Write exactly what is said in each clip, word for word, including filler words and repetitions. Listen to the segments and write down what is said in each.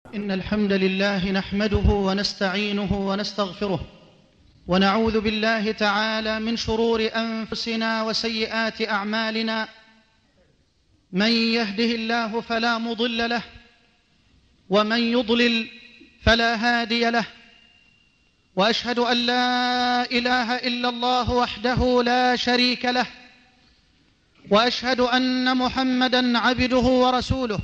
إن الحمد لله نحمده ونستعينه ونستغفره ونعوذ بالله تعالى من شرور أنفسنا وسيئات أعمالنا. من يهده الله فلا مضل له ومن يضلل فلا هادي له، وأشهد أن لا إله إلا الله وحده لا شريك له، وأشهد أن محمدًا عبده ورسوله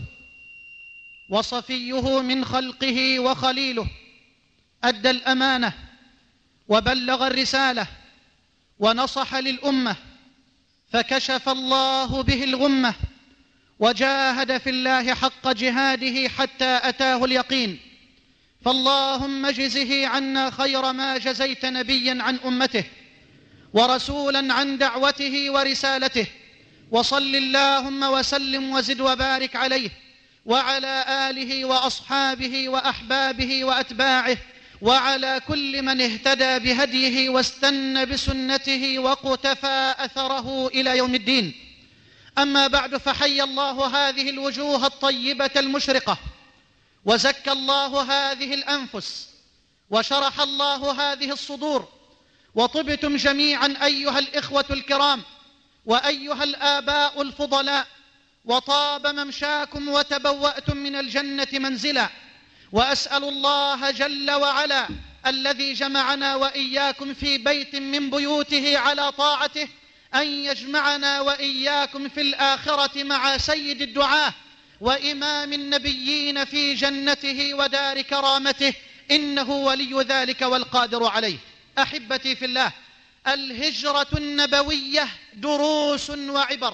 وصفيه من خلقه وخليله، أدى الأمانة وبلغ الرسالة ونصح للأمة، فكشف الله به الغمة وجاهد في الله حق جهاده حتى أتاه اليقين. فاللهم اجزه عنا خير ما جزيت نبيا عن أمته ورسولا عن دعوته ورسالته، وصل اللهم وسلم وزد وبارك عليه وعلى آله وأصحابه وأحبابه وأتباعه وعلى كل من اهتدى بهديه واستنى بسنته وقتفى أثره إلى يوم الدين. أما بعد، فحي الله هذه الوجوه الطيبة المشرقة، وزكى الله هذه الأنفس، وشرح الله هذه الصدور، وطبتم جميعا أيها الإخوة الكرام وأيها الآباء الفضلاء، وطاب ممشاكم وتبوأتم من الجنة منزلا. وأسأل الله جل وعلا الذي جمعنا وإياكم في بيت من بيوته على طاعته أن يجمعنا وإياكم في الآخرة مع سيد الدعاة وإمام النبيين في جنته ودار كرامته، إنه ولي ذلك والقادر عليه. أحبتي في الله، الهجرة النبوية دروس وعبر،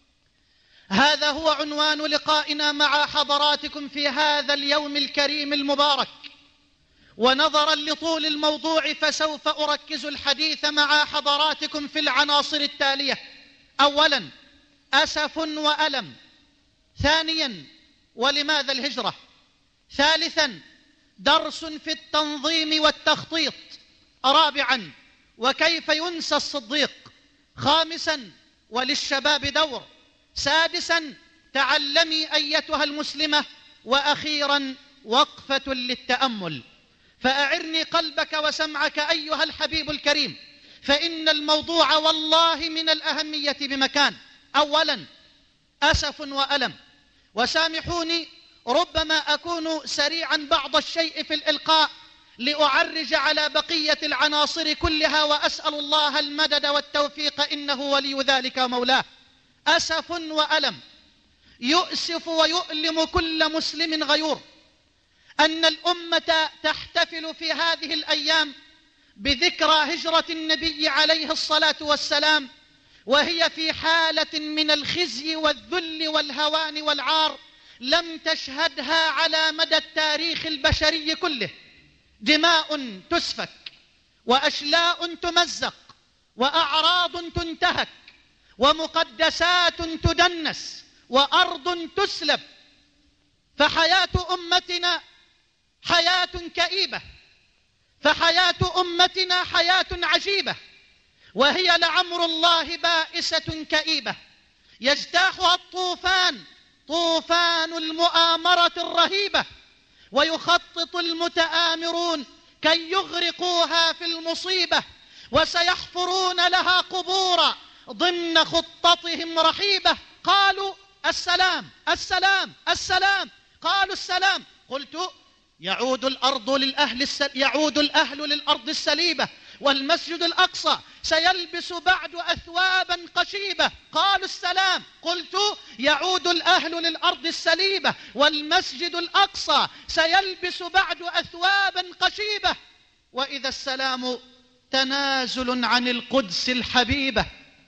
هذا هو عنوان لقائنا مع حضراتكم في هذا اليوم الكريم المبارك. ونظرا لطول الموضوع فسوف أركز الحديث مع حضراتكم في العناصر التالية: أولا، أسف وألم. ثانيا، ولماذا الهجرة؟ ثالثا، درس في التنظيم والتخطيط. رابعا، وكيف ينسى الصديق. خامسا، وللشباب دور. سادسا، تعلمي أيتها المسلمة. وأخيرا، وقفة للتأمل. فأعرني قلبك وسمعك أيها الحبيب الكريم، فإن الموضوع والله من الأهمية بمكان. أولا، أسف وألم. وسامحوني ربما أكون سريعا بعض الشيء في الإلقاء لأعرج على بقية العناصر كلها، وأسأل الله المدد والتوفيق إنه ولي ذلك ومولاه. أسف وألم. يؤسف ويؤلم كل مسلم غيور أن الأمة تحتفل في هذه الأيام بذكرى هجرة النبي عليه الصلاة والسلام، وهي في حالة من الخزي والذل والهوان والعار لم تشهدها على مدى التاريخ البشري كله. دماء تسفك، وأشلاء تمزق، وأعراض تنتهك، ومقدسات تدنس، وأرض تسلب. فحياة أمتنا حياة كئيبة، فحياة أمتنا حياة عجيبة، وهي لعمر الله بائسة كئيبة يجتاحها الطوفان، طوفان المؤامرة الرهيبة، ويخطط المتآمرون كي يغرقوها في المصيبة، وسيحفرون لها قبورا ضمن خطتهم رحيبة. قالوا السلام السلام السلام، قالوا السلام. قلت يعود الأرض للأهل السل... يعود الأهل للأرض السليبة، والمسجد الأقصى سيلبس بعد أثوابا قشيبة. قالوا السلام. قلت يعود الأهل للأرض السليبة، والمسجد الأقصى سيلبس بعد أثوابا قشيبة. وإذا السلام تنازل عن القدس الحبيبة.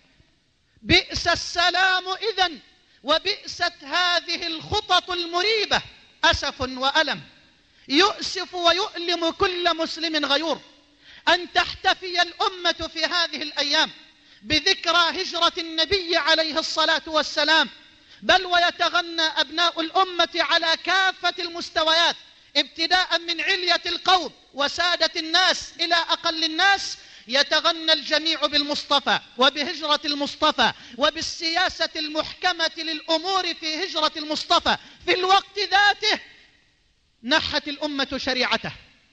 بئس السلام إذن، وبئست هذه الخطط المريبة. أسف وألم. يؤسف ويؤلم كل مسلم غيور أن تحتفي الأمة في هذه الأيام بذكرى هجرة النبي عليه الصلاة والسلام، بل ويتغنى أبناء الأمة على كافة المستويات، ابتداء من علية القوم وسادة الناس إلى أقل الناس، يتغنى الجميع بالمصطفى وبهجرة المصطفى وبالسياسة المحكمة للأمور في هجرة المصطفى. في الوقت ذاته نحت الأمة شريعته،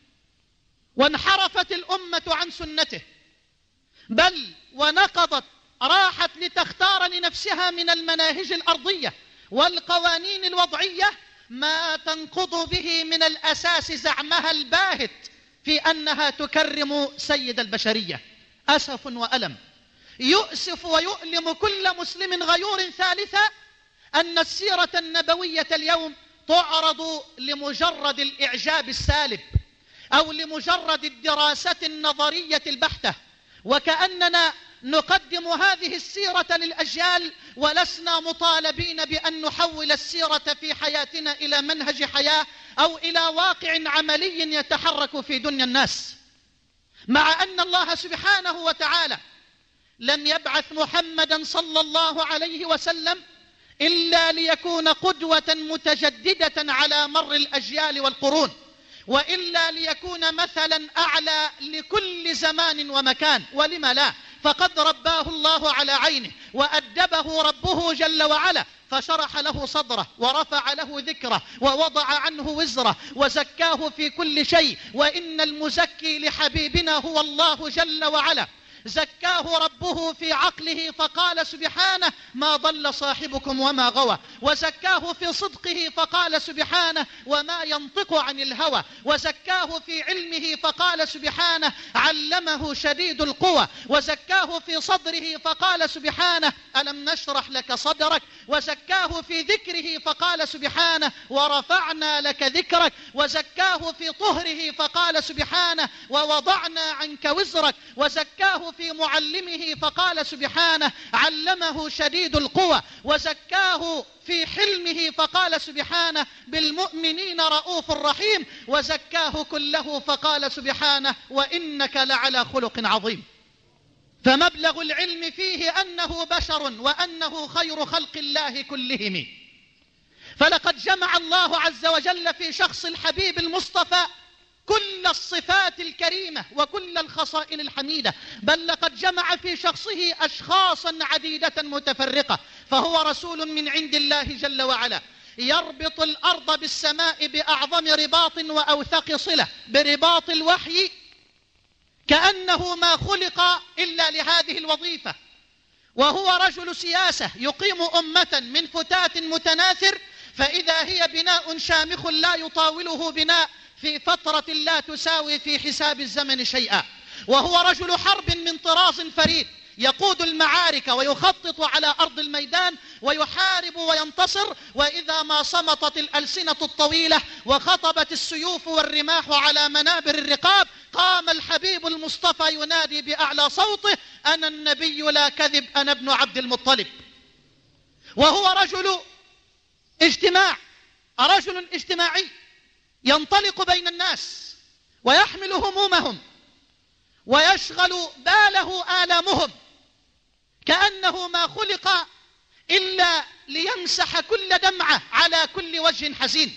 وانحرفت الأمة عن سنته، بل ونقضت راحت لتختار لنفسها من المناهج الأرضية والقوانين الوضعية ما تنقض به من الأساس زعمها الباهت في أنها تكرم سيد البشرية. أسف وألم، يؤسف ويؤلم كل مسلم غيور ثالثا أن السيرة النبوية اليوم تعرض لمجرد الإعجاب السالب أو لمجرد الدراسة النظرية البحتة، وكأننا نقدم هذه السيرة للأجيال ولسنا مطالبين بأن نحول السيرة في حياتنا إلى منهج حياة أو إلى واقع عملي يتحرك في دنيا الناس. مع أن الله سبحانه وتعالى لم يبعث محمدا صلى الله عليه وسلم إلا ليكون قدوة متجددة على مر الأجيال والقرون، وإلا ليكون مثلا أعلى لكل زمان ومكان. ولم لا؟ فقد رباه الله على عينه وأدبه ربه جل وعلا، فشرح له صدره ورفع له ذكره ووضع عنه وزره وزكاه في كل شيء. وإن المزكي لحبيبنا هو الله جل وعلا. زكاه ربه في عقله فقال سبحانه ما ضل صاحبكم وما غوى، وزكاه في صدقه فقال سبحانه وما ينطق عن الهوى، وزكاه في علمه فقال سبحانه علمه شديد القوى، وزكاه في صدره فقال سبحانه ألم نشرح لك صدرك، وزكاه في ذكره فقال سبحانه ورفعنا لك ذكرك، وزكاه في طهره فقال سبحانه ووضعنا عنك وزرك، وزكاه في معلمه فقال سبحانه علمه شديد القوى، وزكاه في حلمه فقال سبحانه بالمؤمنين رؤوف رحيم، وزكاه كله فقال سبحانه وإنك لعلى خلق عظيم. فمبلغ العلم فيه أنه بشر وأنه خير خلق الله كلهم. فلقد جمع الله عز وجل في شخص الحبيب المصطفى كل الصفات الكريمة وكل الخصائل الحميدة، بل لقد جمع في شخصه أشخاصا عديدة متفرقة. فهو رسول من عند الله جل وعلا يربط الأرض بالسماء بأعظم رباط وأوثق صلة برباط الوحي، كأنه ما خلق إلا لهذه الوظيفة. وهو رجل سياسة يقيم أمة من فتات متناثر، فإذا هي بناء شامخ لا يطاوله بناء في فترة لا تساوي في حساب الزمن شيئا. وهو رجل حرب من طراز فريد يقود المعارك ويخطط على أرض الميدان ويحارب وينتصر، وإذا ما صمتت الألسنة الطويلة وخطبت السيوف والرماح على منابر الرقاب قام الحبيب المصطفى ينادي بأعلى صوته أنا النبي لا كذب أنا ابن عبد المطلب. وهو رجل اجتماع، رجل اجتماعي ينطلق بين الناس ويحمل همومهم ويشغل باله آلامهم، كأنه ما خلق إلا ليمسح كل دمعة على كل وجه حزين.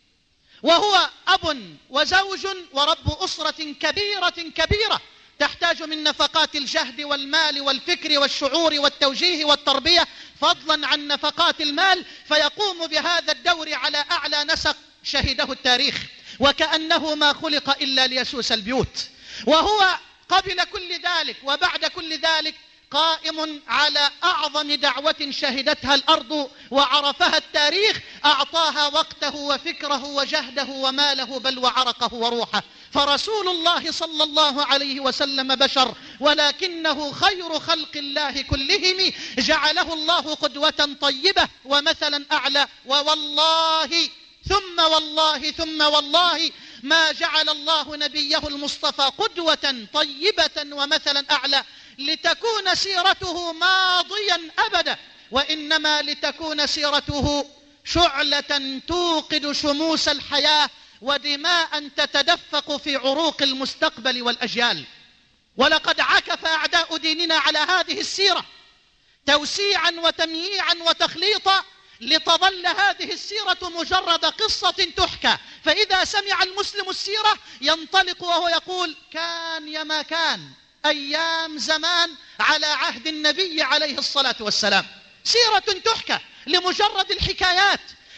وهو أب وزوج ورب أسرة كبيرة كبيرة تحتاج من نفقات الجهد والمال والفكر والشعور والتوجيه والتربية فضلا عن نفقات المال، فيقوم بهذا الدور على أعلى نسق شهده التاريخ، وكأنه ما خلق إلا ليسوس البيوت. وهو قبل كل ذلك وبعد كل ذلك قائم على أعظم دعوة شهدتها الأرض وعرفها التاريخ، أعطاها وقته وفكره وجهده وماله بل وعرقه وروحه. فرسول الله صلى الله عليه وسلم بشر ولكنه خير خلق الله كلهم، جعله الله قدوة طيبة ومثلا أعلى. ووالله ثم والله ثم والله ما جعل الله نبيه المصطفى قدوة طيبة ومثلا أعلى لتكون سيرته ماضيا أبدا، وإنما لتكون سيرته شعلة توقد شموس الحياة ودماء تتدفق في عروق المستقبل والأجيال. ولقد عكف أعداء ديننا على هذه السيرة توسيعا وتمييعا وتخليطا لتظل هذه السيرة مجرد قصة تحكى، فإذا سمع المسلم السيرة ينطلق وهو يقول كان يما كان أيام زمان على عهد النبي عليه الصلاة والسلام. سيرة تحكى لمجرد الحكايات،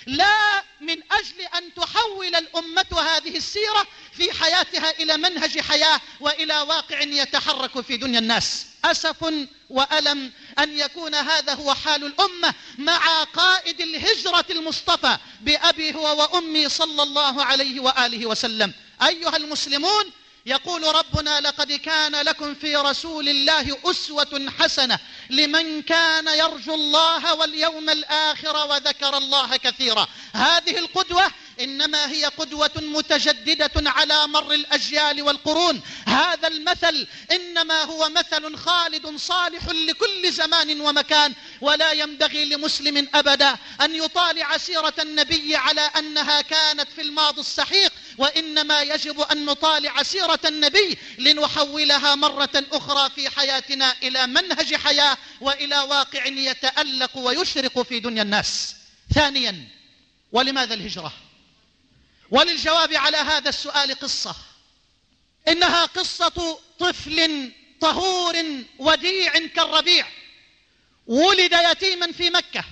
لا من أجل أن تحول الأمة هذه السيرة في حياتها إلى منهج حياة وإلى واقع يتحرك في دنيا الناس. أسف وألم أن يكون هذا هو حال الأمة مع قائد الهجرة المصطفى بأبي هو وأمي صلى الله عليه وآله وسلم. أيها المسلمون، يقول ربنا: لقد كان لكم في رسول الله أسوة حسنة لمن كان يرجو الله واليوم الآخر وذكر الله كثيرا. هذه القدوة إنما هي قدوة متجددة على مر الأجيال والقرون. هذا المثل إنما هو مثل خالد صالح لكل زمان ومكان، ولا ينبغي لمسلم أبدا أن يطالع سيرة النبي على أنها كانت في الماضي السحيق، وإنما يجب أن نطالع سيرة النبي لنحولها مرة أخرى في حياتنا إلى منهج حياة وإلى واقع يتألق ويشرق في دنيا الناس. ثانيا، ولماذا الهجرة؟ وللجواب على هذا السؤال قصة، إنها قصة طفل طهور وديع كالربيع، ولد يتيما في مكة،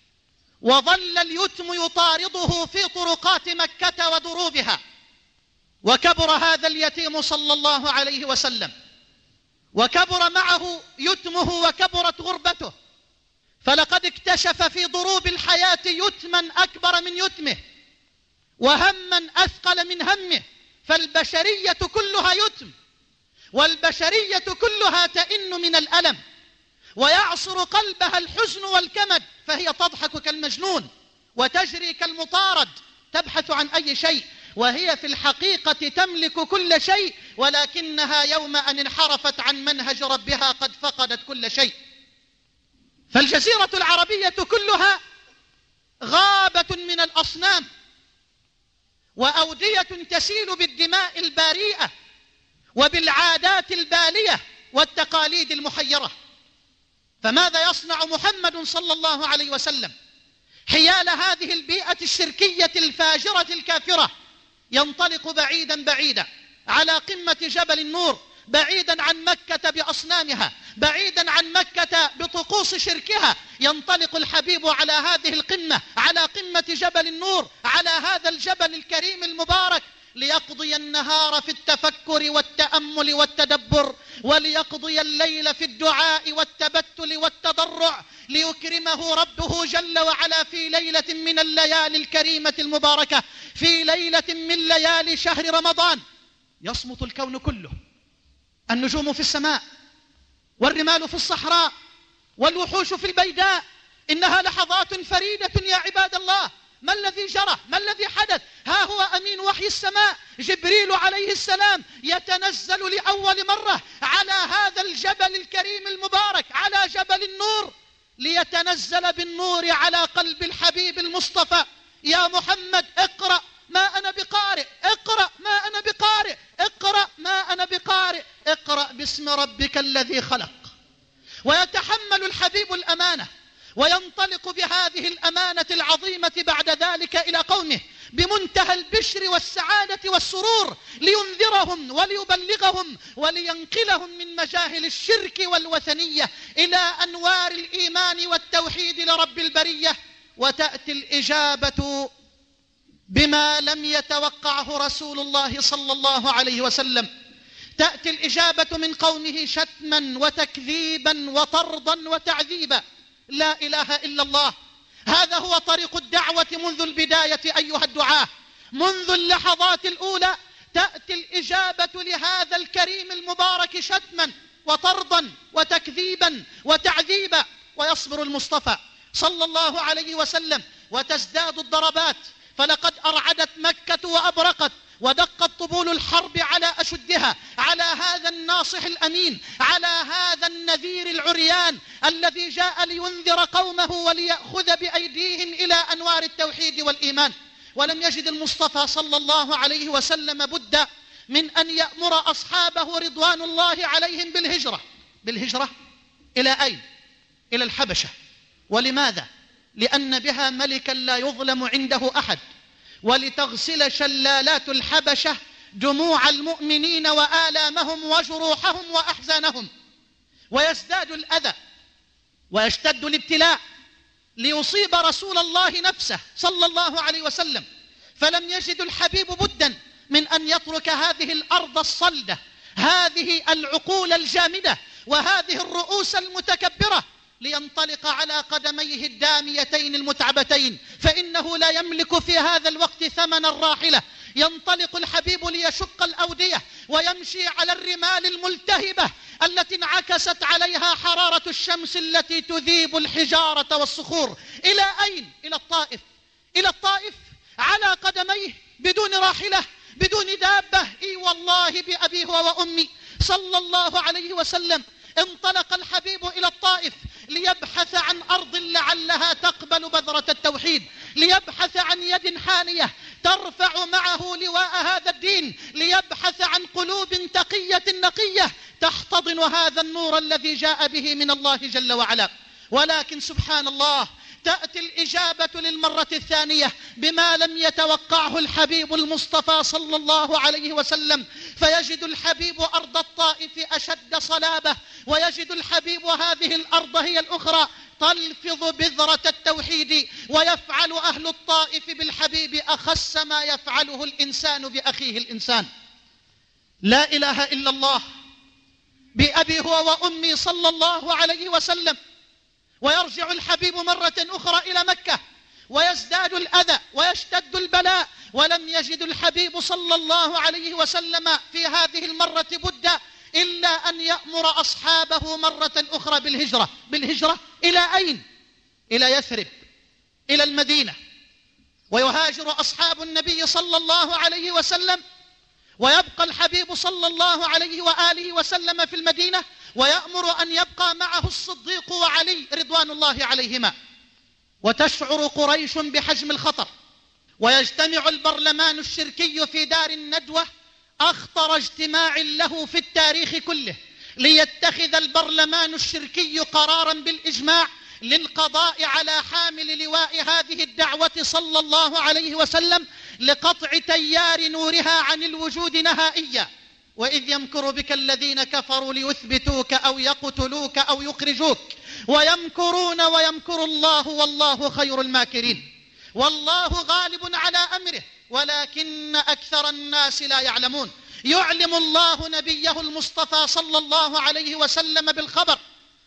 وظل اليتم يطارده في طرقات مكة ودروبها، وكبر هذا اليتيم صلى الله عليه وسلم، وكبر معه يتمه وكبرت غربته، فلقد اكتشف في ضروب الحياة يتما أكبر من يتمه، وهما أثقل من همه، فالبشرية كلها يتم، والبشرية كلها تئن من الألم، ويعصر قلبها الحزن والكمد، فهي تضحك كالمجنون وتجري كالمطارد، تبحث عن أي شيء، وهي في الحقيقة تملك كل شيء، ولكنها يوم أن انحرفت عن منهج ربها قد فقدت كل شيء. فالجزيرة العربية كلها غابة من الأصنام، وأودية تسيل بالدماء الباريئة وبالعادات البالية والتقاليد المحيرة. فماذا يصنع محمد صلى الله عليه وسلم حيال هذه البيئة الشركية الفاجرة الكافرة؟ ينطلق بعيدا بعيدا على قمة جبل النور، بعيدا عن مكة بأصنامها، بعيدا عن مكة بطقوس شركها، ينطلق الحبيب على هذه القمة، على قمة جبل النور، على هذا الجبل الكريم المبارك، ليقضي النهار في التفكر والتأمل والتدبر، وليقضي الليل في الدعاء والتبتل والتضرع، ليكرمه ربه جل وعلا في ليلة من الليالي الكريمة المباركة، في ليلة من ليالي شهر رمضان. يصمت الكون كله، النجوم في السماء، والرمال في الصحراء، والوحوش في البيداء. إنها لحظات فريدة يا عباد الله. ما الذي جرى؟ ما الذي حدث؟ ها هو أمين وحي السماء جبريل عليه السلام يتنزل لأول مرة على هذا الجبل الكريم المبارك، على جبل النور، ليتنزل بالنور على قلب الحبيب المصطفى. يا محمد اقرأ ما أنا بقارئ، اقرأ ما أنا بقارئ، اقرأ ما أنا بقارئ، اقرأ باسم ربك الذي خلق. ويتحمل الحبيب الأمانة، وينطلق بهذه الأمانة العظيمة بعد ذلك إلى قومه بمنتهى البشر والسعادة والسرور، لينذرهم وليبلغهم ولينقلهم من مجاهل الشرك والوثنية إلى أنوار الإيمان والتوحيد لرب البرية. وتأتي الإجابة بما لم يتوقعه رسول الله صلى الله عليه وسلم. تأتي الإجابة من قومه شتما وتكذيبا وطردا وتعذيبا. لا إله إلا الله. هذا هو طريق الدعوة منذ البداية أيها الدعاة، منذ اللحظات الأولى تأتي الإجابة لهذا الكريم المبارك شتما وطردا وتكذيبا وتعذيبا، ويصبر المصطفى صلى الله عليه وسلم، وتزداد الضربات، فلقد أرعدت مكة وأبرقت، ودقت طبول الحرب على أشدها، على هذا الناصح الأمين، على هذا النذير العريان الذي جاء لينذر قومه وليأخذ بأيديهم إلى أنوار التوحيد والإيمان. ولم يجد المصطفى صلى الله عليه وسلم بد من أن يأمر أصحابه رضوان الله عليهم بالهجرة. بالهجرة إلى أين؟ إلى الحبشة. ولماذا؟ لأن بها ملكا لا يظلم عنده أحد، ولتغسل شلالات الحبشة دموع المؤمنين وآلامهم وجروحهم وأحزانهم، ويزداد الأذى ويشتد الابتلاء ليصيب رسول الله نفسه صلى الله عليه وسلم، فلم يجد الحبيب بدا من أن يترك هذه الأرض الصلدة، هذه العقول الجامدة، وهذه الرؤوس المتكبرة، لينطلق على قدميه الداميتين المتعبتين، فإنه لا يملك في هذا الوقت ثمن الراحلة. ينطلق الحبيب ليشق الأودية ويمشي على الرمال الملتهبة التي انعكست عليها حرارة الشمس التي تذيب الحجارة والصخور. إلى أين؟ إلى الطائف. إلى الطائف على قدميه بدون راحلة بدون دابة. إي والله بأبي هو وأمي صلى الله عليه وسلم انطلق الحبيب إلى الطائف ليبحث عن أرض لعلها تقبل بذرة التوحيد، ليبحث عن يد حانية ترفع معه لواء هذا الدين، ليبحث عن قلوب تقية نقية تحتضن هذا النور الذي جاء به من الله جل وعلا. ولكن سبحان الله، تأتي الإجابة للمرة الثانية بما لم يتوقعه الحبيب المصطفى صلى الله عليه وسلم، فيجد الحبيب أرض الطائف أشد صلابة، ويجد الحبيب هذه الأرض هي الأخرى تلفظ بذرة التوحيد، ويفعل أهل الطائف بالحبيب أخس ما يفعله الإنسان بأخيه الإنسان. لا إله إلا الله بأبي هو وأمي صلى الله عليه وسلم. ويرجع الحبيب مرة أخرى إلى مكة ويزداد الأذى ويشتد البلاء، ولم يجد الحبيب صلى الله عليه وسلم في هذه المرة بد إلا أن يأمر أصحابه مرة أخرى بالهجرة. بالهجرة إلى أين؟ إلى يثرب، إلى المدينة. ويهاجر أصحاب النبي صلى الله عليه وسلم، ويبقى الحبيب صلى الله عليه وآله وسلم في المدينة، ويأمر أن يبقى معه الصديق وعلي رضوان الله عليهما. وتشعر قريش بحجم الخطر، ويجتمع البرلمان الشركي في دار الندوة أخطر اجتماع له في التاريخ كله، ليتخذ البرلمان الشركي قرارا بالإجماع للقضاء على حامل لواء هذه الدعوة صلى الله عليه وسلم، لقطع تيار نورها عن الوجود نهائيا. وإذ يمكر بك الذين كفروا ليثبتوك أو يقتلوك أو يخرجوك ويمكرون ويمكر الله والله خير الماكرين. والله غالب على أمره ولكن أكثر الناس لا يعلمون. يعلم الله نبيه المصطفى صلى الله عليه وسلم بالخبر،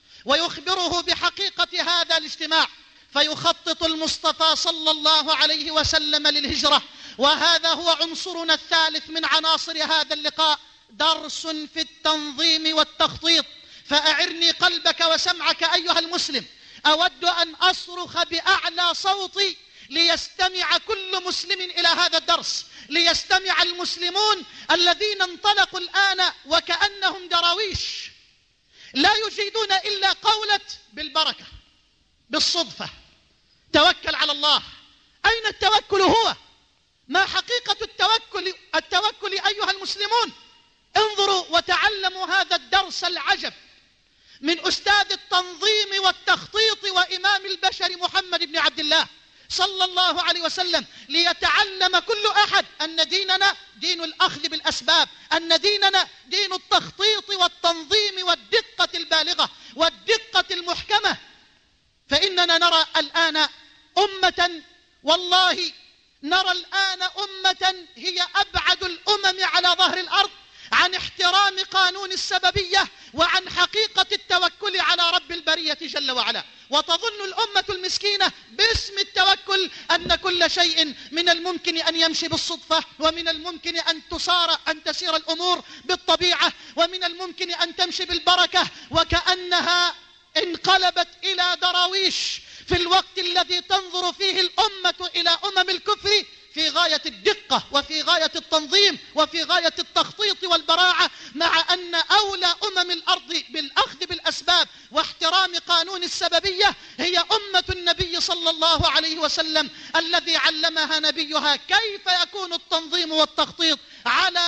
ويخبره بحقيقة هذا الاجتماع، فيخطط المصطفى صلى الله عليه وسلم للهجرة. وهذا هو عنصرنا الثالث من عناصر هذا اللقاء، درس في التنظيم والتخطيط. فأعرني قلبك وسمعك أيها المسلم، أود أن أصرخ بأعلى صوتي ليستمع كل مسلم إلى هذا الدرس، ليستمع المسلمون الذين انطلقوا الآن وكأنهم دراويش لا يجيدون إلا قولة بالبركة بالصدفة، توكل على الله. أين التوكل هو؟ ما حقيقة التوكل؟ التوكل أيها المسلمون، انظروا وتعلموا هذا الدرس العجب من أستاذ التنظيم والتخطيط وإمام البشر محمد بن عبد الله صلى الله عليه وسلم، ليتعلم كل أحد أن ديننا دين الأخذ بالأسباب، أن ديننا دين التخطيط والتنظيم والدقة البالغة والدقة المحكمة. فإننا نرى الآن أمة، والله نرى الآن أمة هي أبعد الأمم على ظهر الأرض عن احترام قانون السببية وعن حقيقة التوكل على رب البرية جل وعلا. وتظن الأمة المسكينة باسم التوكل أن كل شيء من الممكن أن يمشي بالصدفة، ومن الممكن أن تسار أن تسير الأمور بالطبيعة، ومن الممكن أن تمشي بالبركة، وكأنها انقلبت إلى دراويش في الوقت الذي تنظر فيه الأمة إلى أمم الكفر في غاية الدقة وفي غاية التنظيم وفي غاية التخطيط والبراعة، مع أن أولى أمم الأرض بالأخذ بالأسباب واحترام قانون السببية هي أمة النبي صلى الله عليه وسلم، الذي علمها نبيها كيف يكون التنظيم والتخطيط على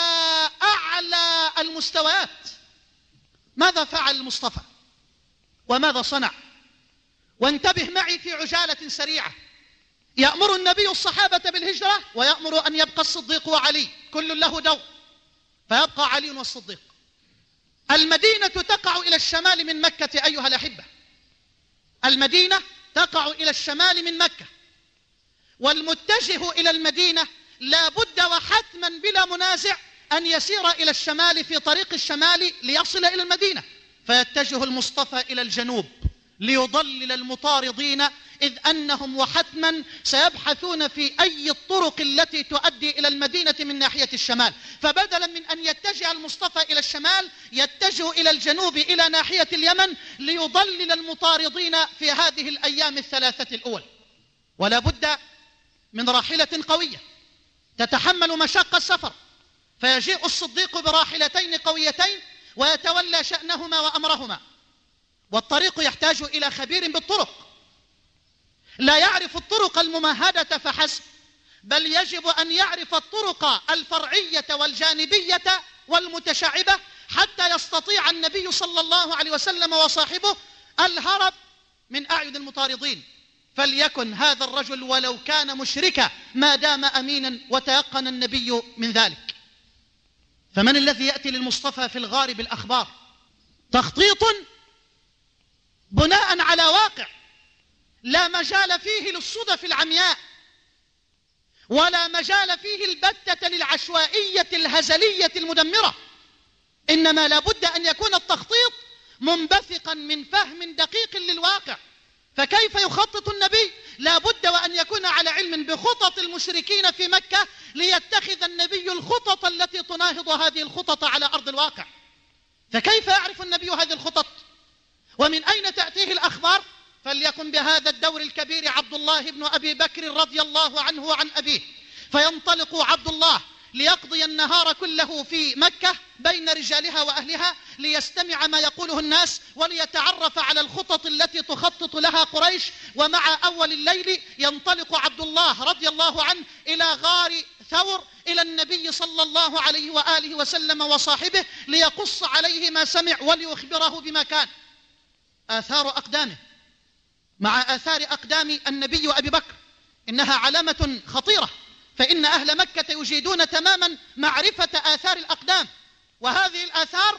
أعلى المستويات. ماذا فعل المصطفى وماذا صنع؟ وانتبه معي في عجالة سريعة. يأمر النبي الصحابة بالهجرة، ويأمر أن يبقى الصديق وعلي، كل له دور، فيبقى علي والصديق. المدينة تقع إلى الشمال من مكة أيها الأحبة، المدينة تقع إلى الشمال من مكة، والمتجه إلى المدينة لا بد وحتما بلا منازع أن يسير إلى الشمال في طريق الشمال ليصل إلى المدينة، فيتجه المصطفى إلى الجنوب ليضلل المطاردين، إذ أنهم وحتما سيبحثون في أي الطرق التي تؤدي إلى المدينة من ناحية الشمال، فبدلا من أن يتجه المصطفى إلى الشمال يتجه إلى الجنوب إلى ناحية اليمن ليضلل المطاردين في هذه الأيام الثلاثة الأول. ولا بد من راحلة قوية تتحمل مشاق السفر، فيجيء الصديق براحلتين قويتين ويتولى شأنهما وأمرهما. والطريق يحتاج إلى خبير بالطرق، لا يعرف الطرق الممهدة فحسب، بل يجب أن يعرف الطرق الفرعية والجانبية والمتشعبة حتى يستطيع النبي صلى الله عليه وسلم وصاحبه الهرب من أعين المطاردين. فليكن هذا الرجل ولو كان مشركا ما دام أمينا، وتيقن النبي من ذلك. فمن الذي يأتي للمصطفى في الغار بالأخبار؟ تخطيط بناء على واقع لا مجال فيه للصدف العمياء، ولا مجال فيه البتة للعشوائية الهزلية المدمرة، إنما لا بد أن يكون التخطيط منبثقا من فهم دقيق للواقع. فكيف يخطط النبي؟ لا بد وأن يكون على علم بخطط المشركين في مكة ليتخذ النبي الخطط التي تناهض هذه الخطط على أرض الواقع. فكيف يعرف النبي هذه الخطط؟ ومن أين تأتيه الأخبار؟ فليكن بهذا الدور الكبير عبد الله بن أبي بكر رضي الله عنه وعن أبيه، فينطلق عبد الله ليقضي النهار كله في مكة بين رجالها وأهلها ليستمع ما يقوله الناس وليتعرف على الخطط التي تخطط لها قريش. ومع أول الليل ينطلق عبد الله رضي الله عنه إلى غار ثور إلى النبي صلى الله عليه وآله وسلم وصاحبه ليقص عليه ما سمع وليخبره بما كان. آثار أقدامه مع آثار أقدام النبي وأبي بكر إنها علامة خطيرة، فإن أهل مكة يجيدون تماما معرفة آثار الأقدام، وهذه الآثار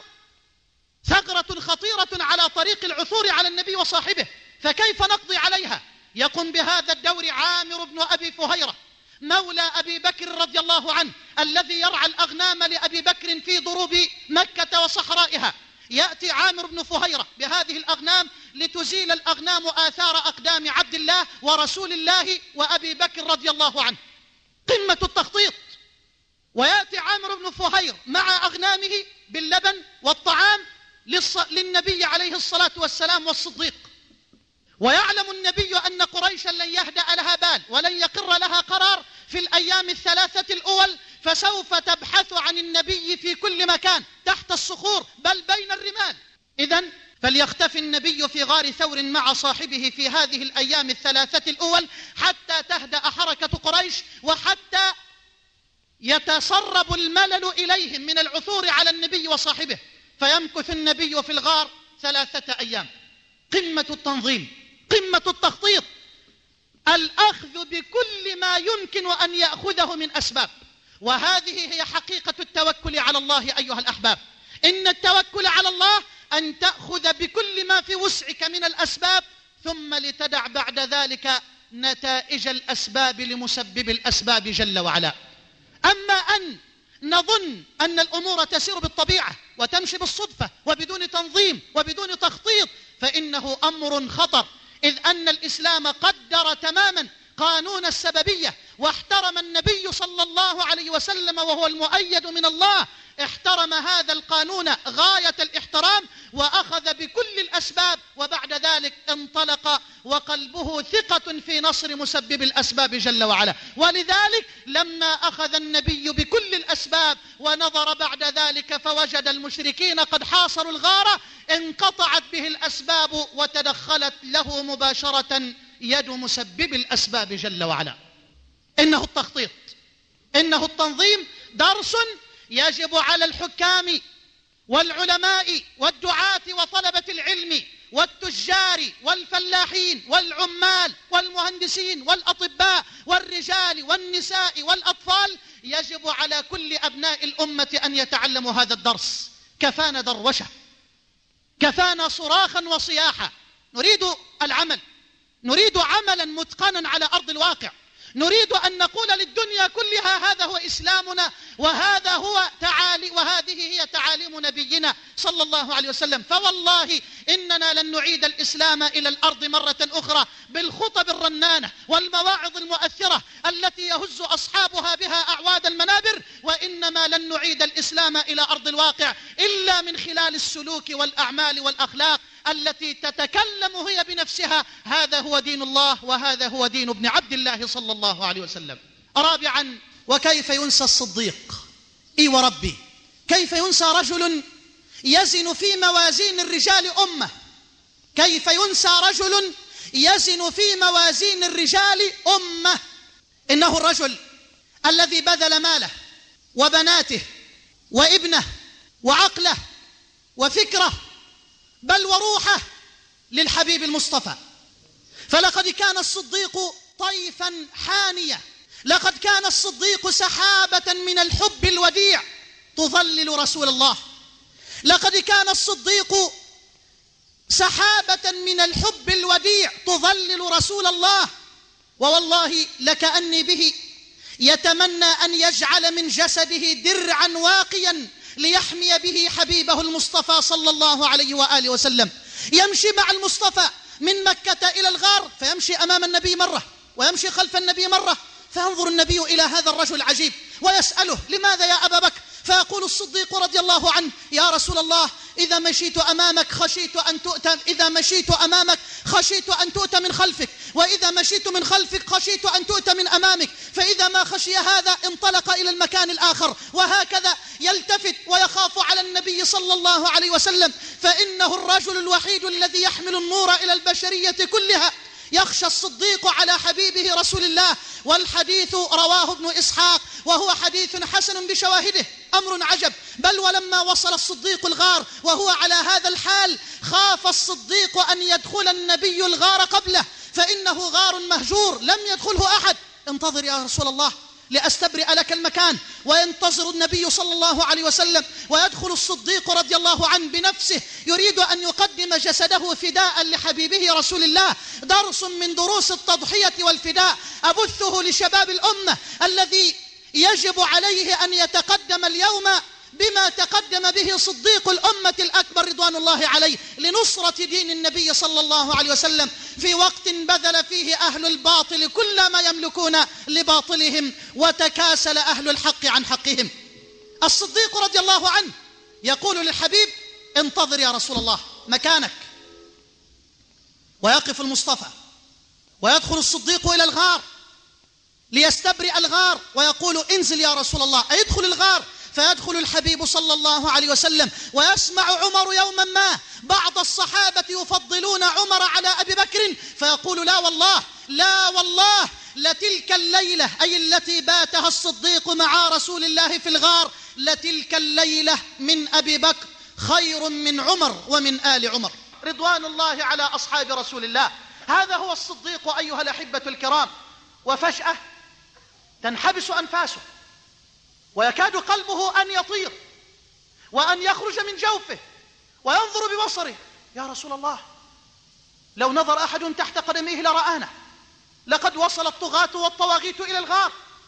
ثغرة خطيرة على طريق العثور على النبي وصاحبه، فكيف نقضي عليها؟ يقوم بهذا الدور عامر بن أبي فهيرة مولى أبي بكر رضي الله عنه الذي يرعى الأغنام لأبي بكر في ضروب مكة وصحرائها. يأتي عامر بن فهيرة بهذه الأغنام لتزيل الأغنام آثار أقدام عبد الله ورسول الله وأبي بكر رضي الله عنه، قمة التخطيط. ويأتي عامر بن فهير مع أغنامه باللبن والطعام للنبي عليه الصلاة والسلام والصديق، ويعلم النبي أن قريشا لن يهدأ لها بال ولن يقر لها قرار في الأيام الثلاثة الأول، فسوف تبحث عن النبي في كل مكان تحت الصخور بل بين الرمال. إذن فليختفي النبي في غار ثور مع صاحبه في هذه الأيام الثلاثة الأول حتى تهدأ حركة قريش وحتى يتسرب الملل إليهم من العثور على النبي وصاحبه، فيمكث النبي في الغار ثلاثة أيام. قمة التنظيم، قمة التخطيط، الأخذ بكل ما يمكن أن يأخذه من أسباب. وهذه هي حقيقة التوكل على الله أيها الأحباب. إن التوكل على الله أن تأخذ بكل ما في وسعك من الأسباب، ثم لتدع بعد ذلك نتائج الأسباب لمسبب الأسباب جل وعلا. أما أن نظن أن الأمور تسير بالطبيعة وتمشي بالصدفة وبدون تنظيم وبدون تخطيط، فإنه أمر خطر، إذ أن الإسلام قدر تماما قانون السببية، واحترم النبي صلى الله عليه وسلم وهو المؤيد من الله، احترم هذا القانون غاية الاحترام وأخذ بكل الأسباب، وبعد ذلك انطلق وقلبه ثقة في نصر مسبب الأسباب جل وعلا. ولذلك لما أخذ النبي بكل الأسباب ونظر بعد ذلك فوجد المشركين قد حاصروا الغار، انقطعت به الأسباب وتدخلت له مباشرة يد مسبب الأسباب جل وعلا. إنه التخطيط، إنه التنظيم، درس يجب على الحكام والعلماء والدعاة وطلبة العلم والتجار والفلاحين والعمال والمهندسين والأطباء والرجال والنساء والأطفال، يجب على كل أبناء الأمة أن يتعلموا هذا الدرس. كفانا دروشة، كفانا صراخا وصياحا، نريد العمل، نريد عملا متقنا على أرض الواقع، نريد أن نقول للدنيا كلها هذا هو إسلامنا، وهذا هو تعالي وهذه هي تعاليم نبينا صلى الله عليه وسلم. فوالله إننا لن نعيد الإسلام إلى الأرض مرة أخرى بالخطب الرنانة والمواعظ المؤثرة التي يهز أصحابها بها أعواد المنابر، وإنما لن نعيد الإسلام إلى أرض الواقع إلا من خلال السلوك والأعمال والأخلاق التي تتكلم هي بنفسها هذا هو دين الله وهذا هو دين ابن عبد الله صلى الله عليه وسلم. رابعا، وكيف ينسى الصديق؟ إي وربي، كيف ينسى رجل يزن في موازين الرجال أمة؟ كيف ينسى رجل يزن في موازين الرجال أمة؟ إنه الرجل الذي بذل ماله وبناته وابنه وعقله وفكره بل وروحه للحبيب المصطفى. فلقد كان الصديق طيفا حانية، لقد كان الصديق سحابة من الحب الوديع تظلل رسول الله، لقد كان الصديق سحابة من الحب الوديع تظلل رسول الله. ووالله لكأني به يتمنى أن يجعل من جسده درعا واقيا ليحمي به حبيبه المصطفى صلى الله عليه وآله وسلم. يمشي مع المصطفى من مكة إلى الغار، فيمشي أمام النبي مرة ويمشي خلف النبي مرة، فينظر النبي إلى هذا الرجل العجيب ويسأله: لماذا يا أبا بكر؟ فيقول الصديق رضي الله عنه: يا رسول الله، إذا مشيت أمامك خشيت أن تؤتى إذا مشيت أمامك خشيت أن تؤتى من خلفك، وإذا مشيت من خلفك خشيت أن تؤتى من أمامك، فإذا ما خشي هذا انطلق إلى المكان الآخر، وهكذا يلتفت ويخاف على النبي صلى الله عليه وسلم، فإنه الرجل الوحيد الذي يحمل النور إلى البشرية كلها. يخشى الصديق على حبيبه رسول الله. والحديث رواه ابن إسحاق وهو حديث حسن بشواهده. أمر عجب، بل ولما وصل الصديق الغار وهو على هذا الحال خاف الصديق أن يدخل النبي الغار قبله، فإنه غار مهجور لم يدخله أحد. انتظر يا رسول الله لأستبرئ لك المكان. وينتظر النبي صلى الله عليه وسلم، ويدخل الصديق رضي الله عنه بنفسه يريد أن يقدم جسده فداء لحبيبه رسول الله. درس من دروس التضحية والفداء أبثه لشباب الأمة الذي يجب عليه أن يتقدم اليوم بما تقدم به صديق الأمة الأكبر رضوان الله عليه لنصرة دين النبي صلى الله عليه وسلم، في وقت بذل فيه أهل الباطل كل ما يملكون لباطلهم وتكاسل أهل الحق عن حقهم. الصديق رضي الله عنه يقول للحبيب: انتظر يا رسول الله مكانك. ويقف المصطفى ويدخل الصديق إلى الغار ليستبرئ الغار، ويقول: انزل يا رسول الله. أيدخل الغار، فيدخل الحبيب صلى الله عليه وسلم. ويسمع عمر يوما ما بعض الصحابة يفضلون عمر على أبي بكر، فيقول: لا والله لا والله لتلك الليلة، أي التي باتها الصديق مع رسول الله في الغار، لتلك الليلة من أبي بكر خير من عمر ومن آل عمر رضوان الله على أصحاب رسول الله. هذا هو الصديق أيها الأحبة الكرام. وفجأة تنحبس أنفاسه ويكاد قلبه أن يطير وأن يخرج من جوفه، وينظر ببصره: يا رسول الله، لو نظر أحد تحت قدميه لرآنا، لقد وصل الطغاة والطواغيت إلى الغار.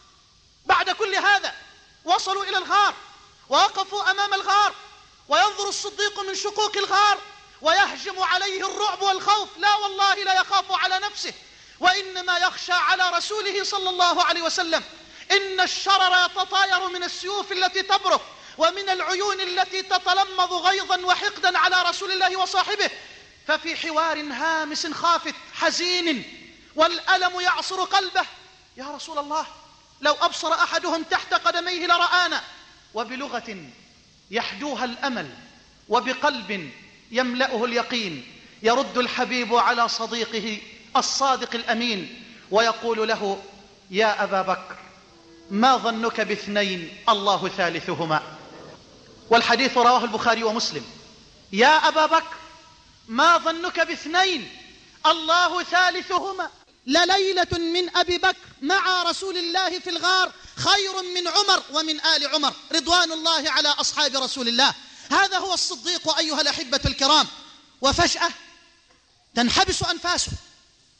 بعد كل هذا وصلوا إلى الغار ووقفوا أمام الغار، وينظر الصديق من شقوق الغار ويهجم عليه الرعب والخوف. لا والله لا يخاف على نفسه، وإنما يخشى على رسوله صلى الله عليه وسلم. إن الشرر يتطاير من السيوف التي تبرق ومن العيون التي تتلمض غيظا وحقدا على رسول الله وصاحبه. ففي حوار هامس خافت حزين والألم يعصر قلبه: يا رسول الله، لو أبصر أحدهم تحت قدميه لرآنا. وبلغة يحدوها الأمل وبقلب يملأه اليقين يرد الحبيب على صديقه الصادق الأمين ويقول له: يا أبا بكر، ما ظنك باثنين الله ثالثهما. والحديث رواه البخاري ومسلم. يا أبا بكر، ما ظنك باثنين الله ثالثهما. لليلة من أبي بكر مع رسول الله في الغار خير من عمر ومن آل عمر رضوان الله على أصحاب رسول الله. هذا هو الصديق أيها الأحبة الكرام. وفجأة تنحبس أنفاسه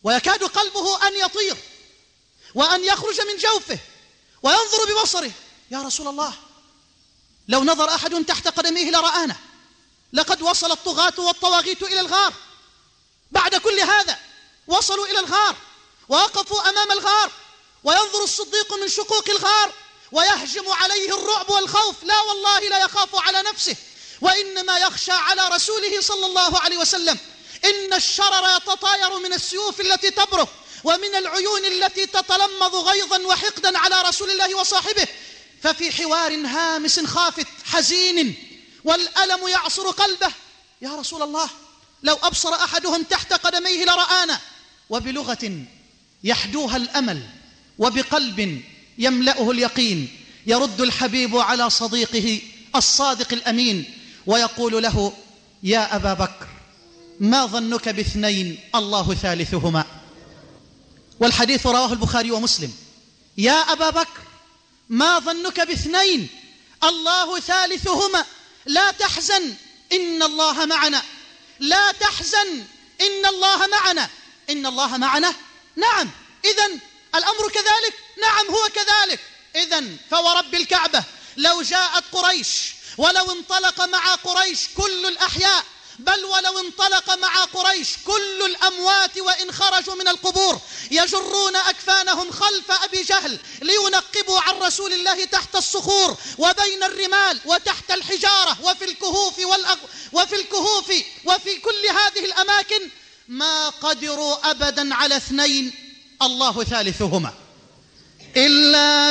ويكاد قلبه أن يطير وأن يخرج من جوفه وينظر ببصره: يا رسول الله، لو نظر أحد تحت قدميه لرآنا، لقد وصل الطغاة والطواغيت إلى الغار. بعد كل هذا وصلوا إلى الغار ووقفوا أمام الغار، وينظر الصديق من شقوق الغار ويهجم عليه الرعب والخوف. لا والله لا يخاف على نفسه، وإنما يخشى على رسوله صلى الله عليه وسلم. إن الشرر يتطاير من السيوف التي تبرق ومن العيون التي تتلمض غيظا وحقدا على رسول الله وصاحبه. ففي حوار هامس خافت حزين والألم يعصر قلبه: يا رسول الله، لو أبصر أحدهم تحت قدميه لرآنا. وبلغة يحدوها الأمل وبقلب يملأه اليقين يرد الحبيب على صديقه الصادق الأمين ويقول له: يا أبا بكر، ما ظنك باثنين الله ثالثهما؟ والحديث رواه البخاري ومسلم. يا أبا بكر، ما ظنك باثنين الله ثالثهما؟ لا تحزن، إن الله معنا. لا تحزن، إن الله معنا. إن الله معنا؟ نعم. إذن الأمر كذلك؟ نعم هو كذلك. إذن فورب الكعبة، لو جاءت قريش ولو انطلق مع قريش كل الأحياء، بل ولو انطلق مع قريش كل الأموات وإن خرجوا من القبور، يجرون أكفانهم خلف أبي جهل لينقبوا عن رسول الله تحت الصخور وبين الرمال وتحت الحجارة وفي الكهوف والأغ... وفي الكهوف وفي كل هذه الأماكن، ما قدروا أبدا على اثنين الله ثالثهما. إلا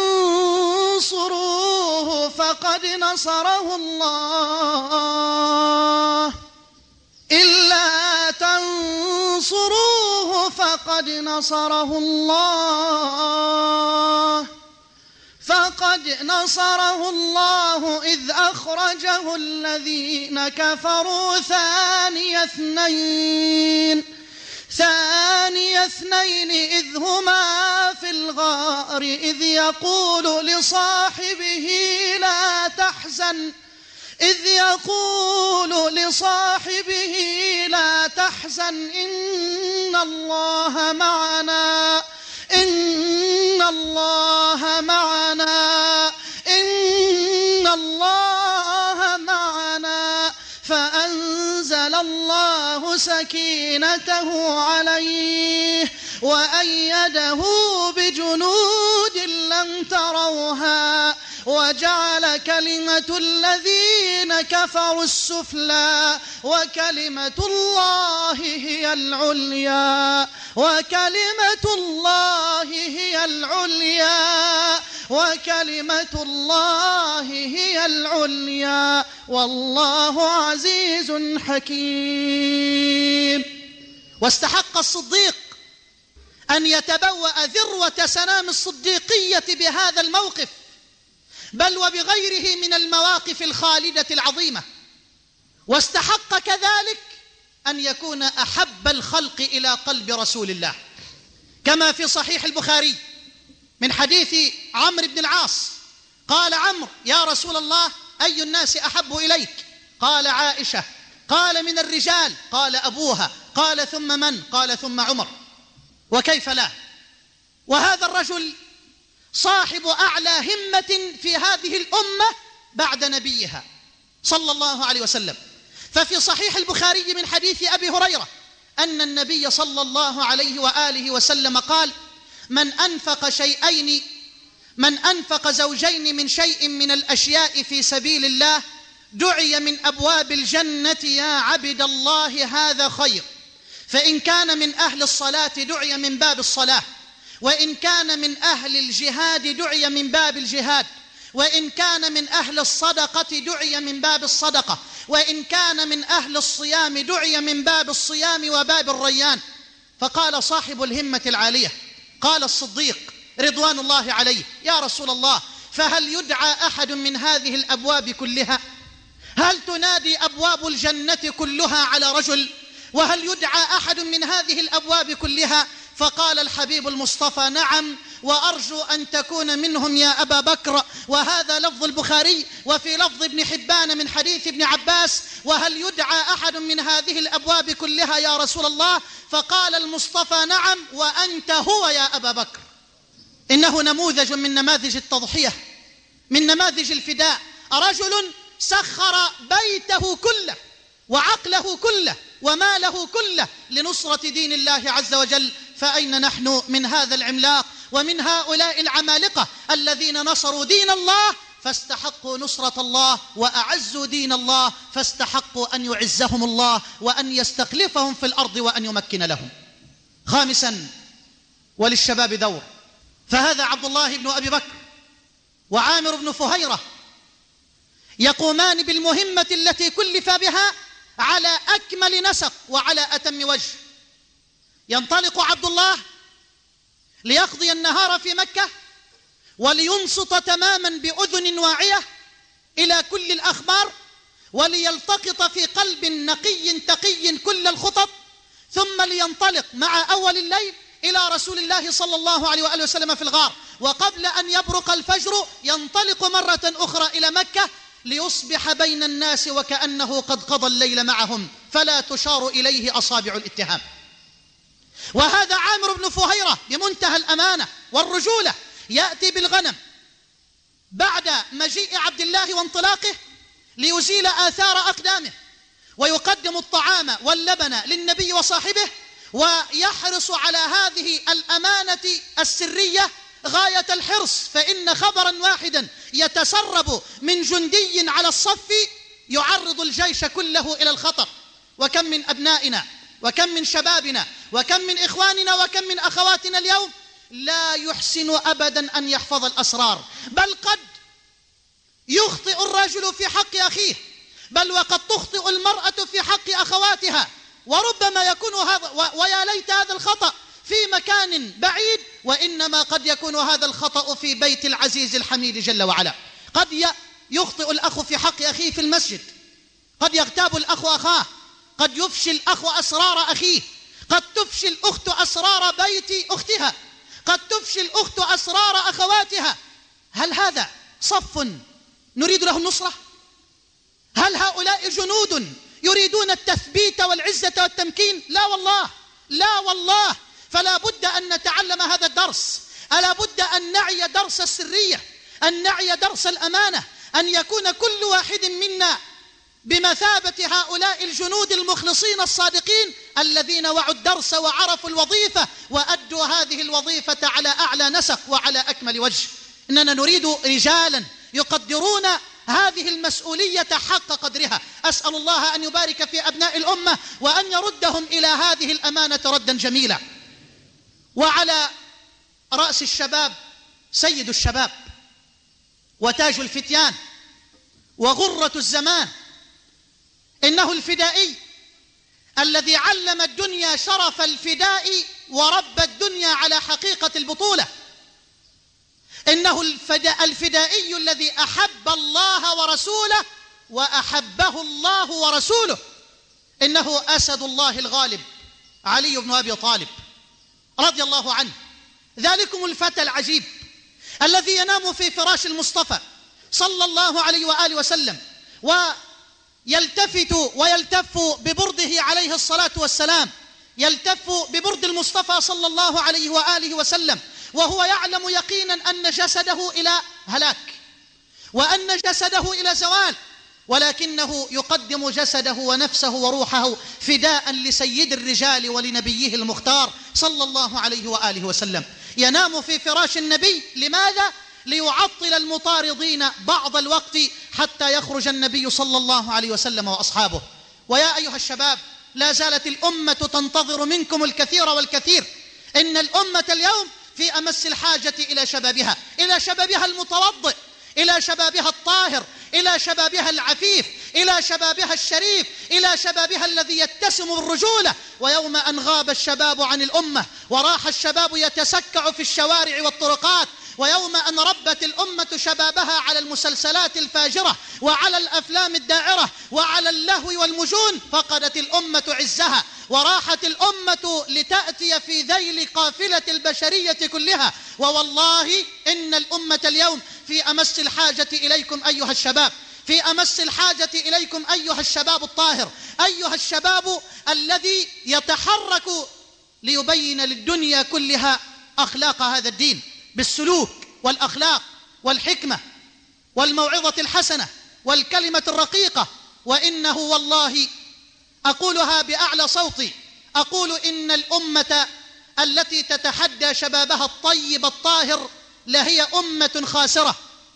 تنصروه فقد نصره الله. إلا تنصروه فقد نصره الله. فقد نصره الله إذ أخرجه الذين كفروا ثاني اثنين ثاني اثنين إذ هما في الغار إذ يقول لصاحبه لا تحزن إذ يقول لصاحبه لا تحزن إن الله معنا إن الله معنا إن الله معنا فأنزل الله سكينته عليه وأيده بجنود لم تروها وجعل كلمة الذين كفروا السفلى وكلمة الله هي العليا وكلمة الله هي العليا وكلمة الله هي العليا والله عزيز حكيم. واستحق الصديق أن يتبوأ ذروة سنام الصديقية بهذا الموقف، بل وبغيره من المواقف الخالدة العظيمة. واستحق كذلك أن يكون أحب الخلق إلى قلب رسول الله، كما في صحيح البخاري من حديث عمرو بن العاص قال عمرو: يا رسول الله، أي الناس أحب إليك؟ قال: عائشة. قال: من الرجال؟ قال: أبوها. قال: ثم من؟ قال: ثم عمر. وكيف لا؟ وهذا الرجل صاحب أعلى همة في هذه الأمة بعد نبيها صلى الله عليه وسلم. ففي صحيح البخاري من حديث أبي هريرة أن النبي صلى الله عليه وآله وسلم قال: من أنفق شيئين من أنفق زوجين من شيء من الأشياء في سبيل الله دعي من أبواب الجنة يا عبد الله هذا خير. فإن كان من أهل الصلاة دعي من باب الصلاة، وإن كان من أهل الجهاد دعي من باب الجهاد، وإن كان من أهل الصدقة دعي من باب الصدقة، وإن كان من أهل الصيام دعي من باب الصيام وباب الريان. فقال صاحب الهمة العالية، قال الصديق رضوان الله عليه: يا رسول الله، فهل يدعى أحد من هذه الأبواب كلها؟ هل تنادي أبواب الجنة كلها على رجل؟ وهل يدعى أحد من هذه الأبواب كلها؟ فقال الحبيب المصطفى: نعم، وأرجو أن تكون منهم يا أبا بكر. وهذا لفظ البخاري. وفي لفظ ابن حبان من حديث ابن عباس: وهل يدعى أحد من هذه الأبواب كلها يا رسول الله؟ فقال المصطفى: نعم، وأنت هو يا أبا بكر. إنه نموذج من نماذج التضحية، من نماذج الفداء. رجل سخر بيته كله وعقله كله وماله كله لنصرة دين الله عز وجل. فأين نحن من هذا العملاق ومن هؤلاء العمالقة الذين نصروا دين الله فاستحقوا نصرة الله، وأعزوا دين الله فاستحقوا أن يعزهم الله وأن يستخلفهم في الأرض وأن يمكن لهم. خامسا، وللشباب دور. فهذا عبد الله بن أبي بكر وعامر بن فهيرة يقومان بالمهمة التي كلفا بها على أكمل نسق وعلى أتم وجه. ينطلق عبد الله ليقضي النهار في مكة ولينصت تماما بأذن واعية إلى كل الأخبار، وليلتقط في قلب نقي تقي كل الخطط، ثم لينطلق مع أول الليل إلى رسول الله صلى الله عليه وآله وسلم في الغار، وقبل أن يبرق الفجر ينطلق مرة أخرى إلى مكة ليصبح بين الناس وكأنه قد قضى الليل معهم فلا تشار إليه أصابع الاتهام. وهذا عامر بن فهيرة بمنتهى الأمانة والرجولة يأتي بالغنم بعد مجيء عبد الله وانطلاقه ليزيل آثار أقدامه، ويقدم الطعام واللبن للنبي وصاحبه، ويحرص على هذه الأمانة السرية غاية الحرص، فإن خبرا واحدا يتسرب من جندي على الصف يعرض الجيش كله إلى الخطر. وكم من أبنائنا وكم من شبابنا وكم من إخواننا وكم من أخواتنا اليوم لا يحسن أبدا أن يحفظ الأسرار، بل قد يخطئ الرجل في حق أخيه، بل وقد تخطئ المرأة في حق أخواتها، وربما يكون هذا ويا ليت هذا الخطأ في مكان بعيد، وإنما قد يكون هذا الخطأ في بيت العزيز الحميد جل وعلا. قد يخطئ الأخ في حق أخيه في المسجد، قد يغتاب الأخ أخاه، قد يفشي الأخ أسرار أخيه، قد تفشي الأخت أسرار بيت أختها، قد تفشي الأخت أسرار أخواتها. هل هذا صف نريد له النصرة؟ هل هؤلاء جنود يريدون التثبيت والعزة والتمكين؟ لا والله، لا والله. فلا بد أن نتعلم هذا الدرس، ألا بد أن نعي درس السرية، أن نعي درس الأمانة، أن يكون كل واحد منا بمثابة هؤلاء الجنود المخلصين الصادقين الذين وعوا الدرس وعرفوا الوظيفة وأدوا هذه الوظيفة على أعلى نسق وعلى أكمل وجه. إننا نريد رجالا يقدرون هذه المسؤولية حق قدرها. أسأل الله أن يبارك في أبناء الأمة وأن يردهم إلى هذه الأمانة ردا جميلا. وعلى رأس الشباب سيد الشباب وتاج الفتيان وغرة الزمان، إنه الفدائي الذي علم الدنيا شرف الفداء ورب الدنيا على حقيقة البطولة. إنه الفدائي الذي أحب الله ورسوله وأحبه الله ورسوله. إنه أسد الله الغالب علي بن أبي طالب رضي الله عنه، ذلكم الفتى العجيب الذي ينام في فراش المصطفى صلى الله عليه وآله وسلم ويلتفت ويلتف ببرده عليه الصلاة والسلام، يلتف ببرد المصطفى صلى الله عليه وآله وسلم وهو يعلم يقينا أن جسده إلى هلاك وأن جسده إلى زوال، ولكنه يقدم جسده ونفسه وروحه فداء لسيد الرجال ولنبيه المختار صلى الله عليه وآله وسلم. ينام في فراش النبي، لماذا؟ ليعطل المطاردين بعض الوقت حتى يخرج النبي صلى الله عليه وسلم وأصحابه. ويا أيها الشباب، لا زالت الأمة تنتظر منكم الكثير والكثير. إن الأمة اليوم في أمس الحاجة إلى شبابها، إلى شبابها المتوضئ، إلى شبابها الطاهر، إلى شبابها العفيف، إلى شبابها الشريف، إلى شبابها الذي يتسم بالرجولة. ويوم أن غاب الشباب عن الأمة وراح الشباب يتسكع في الشوارع والطرقات، ويوم أن ربت الأمة شبابها على المسلسلات الفاجرة وعلى الأفلام الداعرة وعلى اللهو والمجون، فقدت الأمة عزها وراحت الأمة لتأتي في ذيل قافلة البشرية كلها. ووالله إن الأمة اليوم في أمس الحاجة إليكم أيها الشباب، في أمس الحاجة إليكم أيها الشباب الطاهر، أيها الشباب الذي يتحرك ليبين للدنيا كلها أخلاق هذا الدين بالسلوك والأخلاق والحكمة والموعظة الحسنة والكلمة الرقيقة. وإنه والله أقولها بأعلى صوتي، أقول إن الأمة التي تتحدى شبابها الطيب الطاهر لهي أمة خاسرة.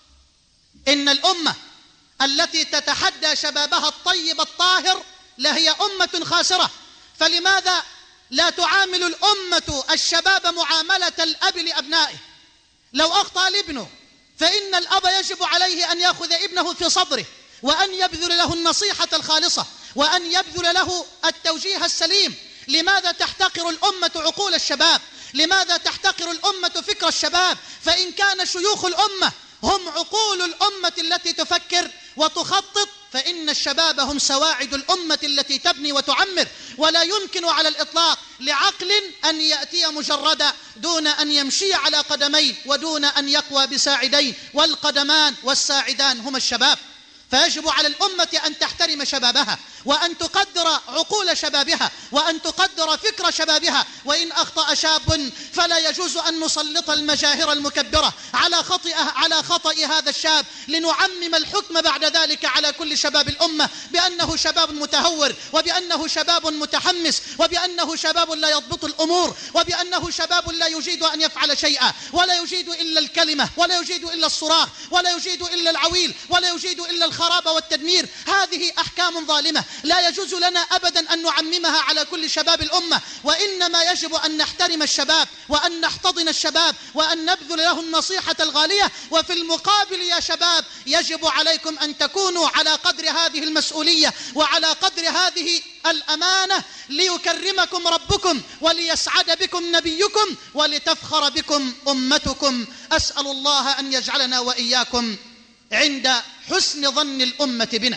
إن الأمة التي تتحدى شبابها الطيب الطاهر لهي أمة خاسرة. فلماذا لا تعامل الأمة الشباب معاملة الأب لأبنائه؟ لو أخطأ الابن فإن الأب يجب عليه أن يأخذ ابنه في صدره وأن يبذل له النصيحة الخالصة وأن يبذل له التوجيه السليم. لماذا تحتقر الأمة عقول الشباب؟ لماذا تحتقر الأمة فكر الشباب؟ فإن كان شيوخ الأمة هم عقول الأمة التي تفكر وتخطط، فإن الشباب هم سواعد الأمة التي تبني وتعمر. ولا يمكن على الإطلاق لعقل أن يأتي مجردا دون أن يمشي على قدمين ودون أن يقوى بساعدين، والقدمان والساعدان هما الشباب. فيجب على الأمة أن تحترم شبابها وأن تقدر عقول شبابها وأن تقدر فكر شبابها. وإن أخطأ شاب فلا يجوز أن نسلط المجاهر المكبرة على خطأ على خطأ هذا الشاب لنعمم الحكم بعد ذلك على كل شباب الأمة بأنه شباب متهور وبأنه شباب متحمس وبأنه شباب لا يضبط الأمور وبأنه شباب لا يجيد أن يفعل شيئا ولا يجيد إلا الكلمة ولا يجيد إلا الصراخ ولا يجيد إلا العويل ولا يجيد إلا الخراب والتدمير. هذه أحكام ظالمة لا يجوز لنا أبدا أن نعممها على كل شباب الأمة، وإنما يجب أن نحترم الشباب وأن نحتضن الشباب وأن نبذل له النصيحة الغالية. وفي المقابل يا شباب يجب عليكم أن تكونوا على قدر هذه المسؤولية وعلى قدر هذه الأمانة ليكرمكم ربكم وليسعد بكم نبيكم ولتفخر بكم أمتكم. أسأل الله أن يجعلنا وإياكم عند حسن ظن الأمة بنا.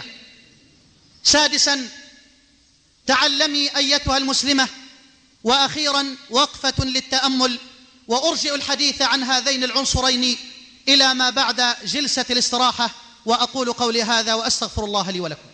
سادسا، تعلمي أيتها المسلمة، وأخيرا وقفة للتأمل، وأرجئ الحديث عن هذين العنصرين إلى ما بعد جلسة الاستراحة. وأقول قولي هذا وأستغفر الله لي ولكم.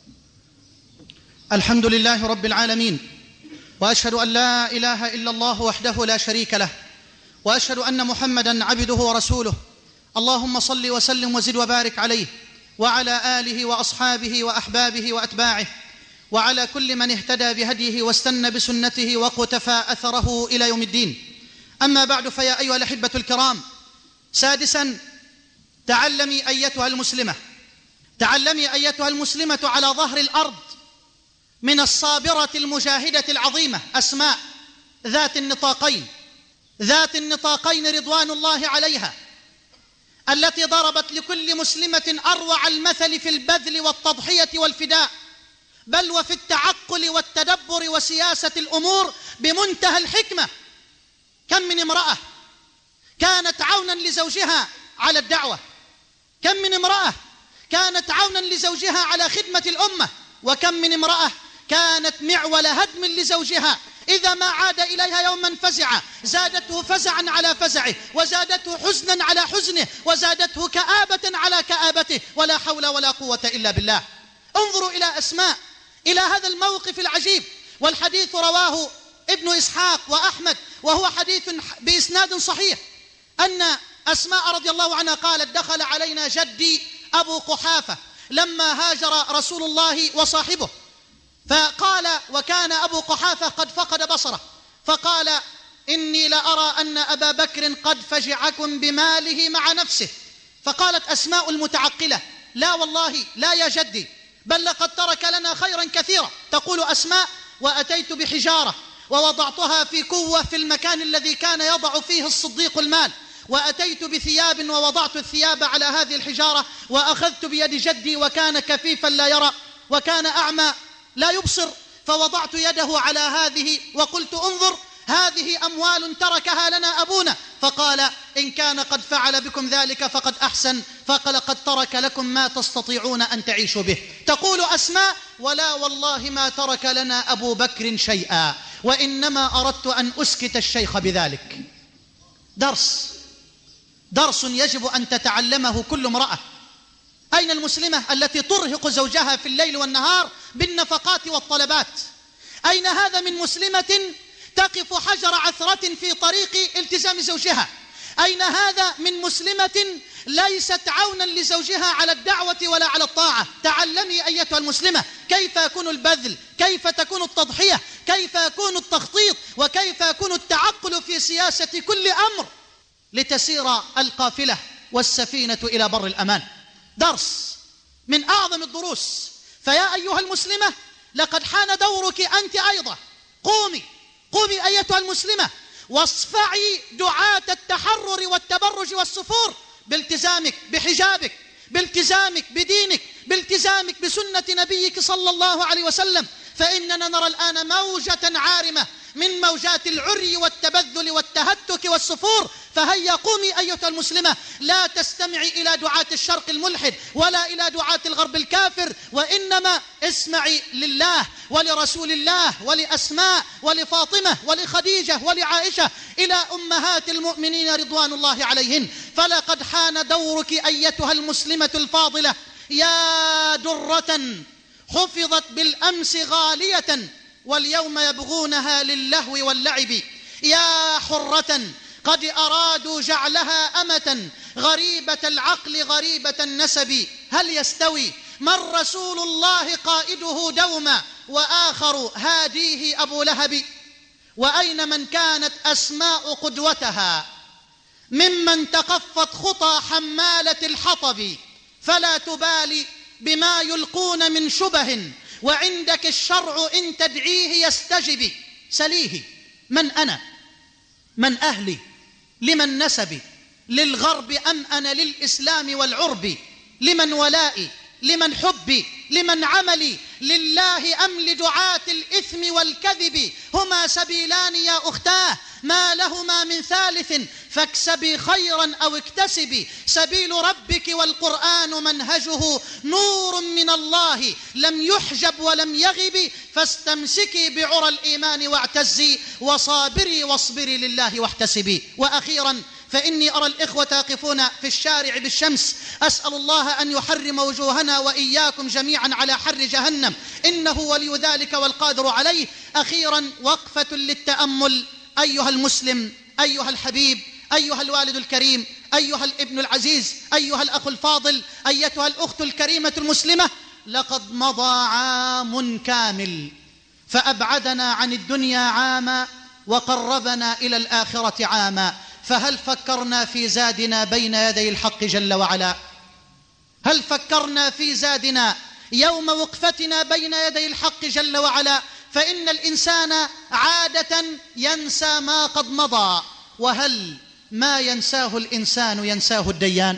الحمد لله رب العالمين، وأشهد أن لا إله إلا الله وحده لا شريك له، وأشهد أن محمدا عبده ورسوله. اللهم صل وسلم وزد وبارك عليه وعلى آله وأصحابه وأحبابه وأتباعه وعلى كل من اهتدى بهديه واستنى بسنته وقتفى أثره إلى يوم الدين. أما بعد، فيا أيها الأحبة الكرام، سادسا، تعلمي أيتها المسلمة تعلمي أيتها المسلمة على ظهر الأرض من الصابرة المجاهدة العظيمة أسماء ذات النطاقين ذات النطاقين رضوان الله عليها، التي ضربت لكل مسلمة أروع المثل في البذل والتضحية والفداء، بل وفي التعقل والتدبر وسياسة الأمور بمنتهى الحكمة. كم من امرأة كانت عونا لزوجها على الدعوة، كم من امرأة كانت عونا لزوجها على خدمة الأمة، وكم من امرأة كانت معول هدم لزوجها إذا ما عاد إليها يوما فزعا زادته فزعا على فزعه وزادته حزنا على حزنه وزادته كآبة على كآبته، ولا حول ولا قوة إلا بالله. انظروا إلى أسماء، إلى هذا الموقف العجيب. والحديث رواه ابن إسحاق وأحمد وهو حديث بإسناد صحيح، أن أسماء رضي الله عنها قالت: دخل علينا جدي أبو قحافة لما هاجر رسول الله وصاحبه، فقال، وكان أبو قحافة قد فقد بصره، فقال: إني لأرى أن أبا بكر قد فجعكم بماله مع نفسه. فقالت أسماء المتعقلة: لا والله لا يا جدي، بل لقد ترك لنا خيرا كثيرا. تقول أسماء: وأتيت بحجارة ووضعتها في كوة في المكان الذي كان يضع فيه الصديق المال، وأتيت بثياب ووضعت الثياب على هذه الحجارة، وأخذت بيد جدي وكان كفيفا لا يرى وكان أعمى لا يبصر، فوضعت يده على هذه وقلت انظر هذه أموال تركها لنا أبونا، فقال إن كان قد فعل بكم ذلك فقد أحسن، فقال قد ترك لكم ما تستطيعون أن تعيشوا به. تقول أسماء ولا والله ما ترك لنا أبو بكر شيئا، وإنما أردت أن أسكت الشيخ بذلك. درس درس يجب أن تتعلمه كل امرأة. أين المسلمة التي ترهق زوجها في الليل والنهار بالنفقات والطلبات؟ أين هذا من مسلمة تقف حجر عثرة في طريق التزام زوجها؟ أين هذا من مسلمة ليست عونا لزوجها على الدعوة ولا على الطاعة؟ تعلمي أيتها المسلمة كيف يكون البذل، كيف تكون التضحية، كيف يكون التخطيط، وكيف يكون التعقل في سياسة كل أمر لتسير القافلة والسفينة إلى بر الأمان. درس من أعظم الدروس. فيا أيها المسلمة لقد حان دورك أنت أيضا. قومي قومي أيتها المسلمة واصفعي دعاة التحرر والتبرج والسفور بالتزامك بحجابك، بالتزامك بدينك، بالتزامك بسنة نبيك صلى الله عليه وسلم. فإننا نرى الآن موجة عارمة من موجات العري والتبذل والتهتك والسفور. فهيا قومي أيتها المسلمة، لا تستمعي إلى دعاة الشرق الملحد ولا إلى دعاة الغرب الكافر، وإنما اسمعي لله ولرسول الله ولأسماء ولفاطمة ولخديجة ولعائشة إلى أمهات المؤمنين رضوان الله عليهن. فلقد حان دورك أيتها المسلمة الفاضلة يا درة حفظت بالأمس غالية واليوم يبغونها للهو واللعب، يا حرة قد أرادوا جعلها أمة غريبة العقل غريبة النسب. هل يستوي من رسول الله قائده دوما وآخر هاديه أبو لهب؟ وأين من كانت أسماء قدوتها ممن تقفت خطى حمالة الحطب؟ فلا تبالي بما يلقون من شبه وعندك الشرع إن تدعيه يستجب. سليه من أنا، من أهلي، لمن نسبي، للغرب أم أنا للإسلام والعرب؟ لمن ولائي، لمن حبي، لمن عملي، لله أم لدعاة الإثم والكذب؟ هما سبيلان يا أختاه ما لهما من ثالث، فاكسبي خيرا أو اكتسبي. سبيل ربك والقرآن منهجه نور من الله لم يحجب ولم يغب، فاستمسكي بعرى الإيمان واعتزي وصابري واصبري لله واحتسبي. وأخيرا فإني أرى الإخوة يقفون في الشارع بالشمس، أسأل الله أن يحرم وجوهنا وإياكم جميعا على حر جهنم، إنه ولي ذلك والقادر عليه. أخيرا وقفة للتأمل. أيها المسلم، أيها الحبيب، أيها الوالد الكريم، أيها الابن العزيز، أيها الأخ الفاضل، أيتها الأخت الكريمة المسلمة، لقد مضى عام كامل فأبعدنا عن الدنيا عاما وقربنا إلى الآخرة عاما. فهل فكرنا في زادنا بين يدي الحق جل وعلا؟ هل فكرنا في زادنا يوم وقفتنا بين يدي الحق جل وعلا؟ فإن الإنسان عادة ينسى ما قد مضى، وهل ما ينساه الإنسان ينساه الديان؟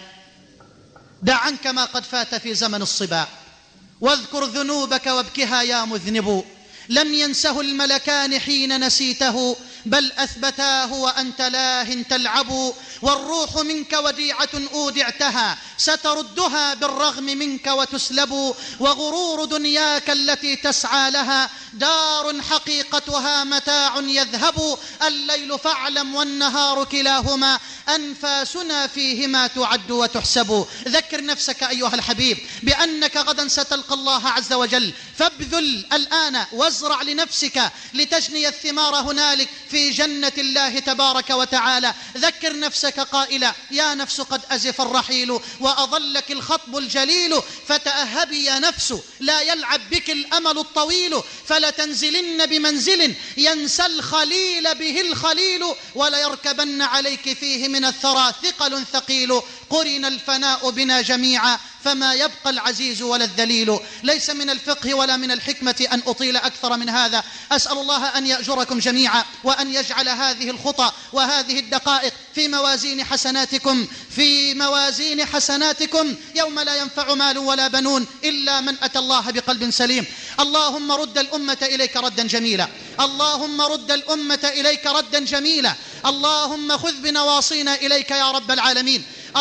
دع عنك ما قد فات في زمن الصبا واذكر ذنوبك وابكها يا مذنب. لم ينسه الملكان حين نسيته بل أثبتاه وأنت لاه تلعب. والروح منك وديعة أودعتها ستردها بالرغم منك وتسلب. وغرور دنياك التي تسعى لها دار حقيقتها متاع يذهب. الليل فاعلم والنهار كلاهما أنفاسنا فيهما تعد وتحسب. ذكر نفسك أيها الحبيب بأنك غدا ستلقى الله عز وجل، فابذل الآن وازرع لنفسك لتجني الثمار هنالك في جنة الله تبارك وتعالى. ذكر نفسك قائلا يا نفس قد أزف الرحيل وأظلك الخطب الجليل، فتأهبي يا نفس لا يلعب بك الأمل الطويل. فلتنزلن بمنزل ينسى الخليل به الخليل، وليركبن عليك فيه من الثرى ثقل ثقيل. قرن الفناء بنا جميعا فما يبقى العزيز ولا الذليل. ليس من الفقه ولا من الحكمة أن أطيل أكثر من هذا. أسأل الله أن يأجركم جميعا، وأن يجعل هذه الخطى وهذه الدقائق في موازين حسناتكم في موازين حسناتكم يوم لا ينفع مال ولا بنون إلا من أتى الله بقلب سليم. اللهم رد الأمة إليك ردا جميلا، اللهم رد الأمة إليك ردا جميلا، اللهم خذ بنواصينا إليك يا رب العالمين،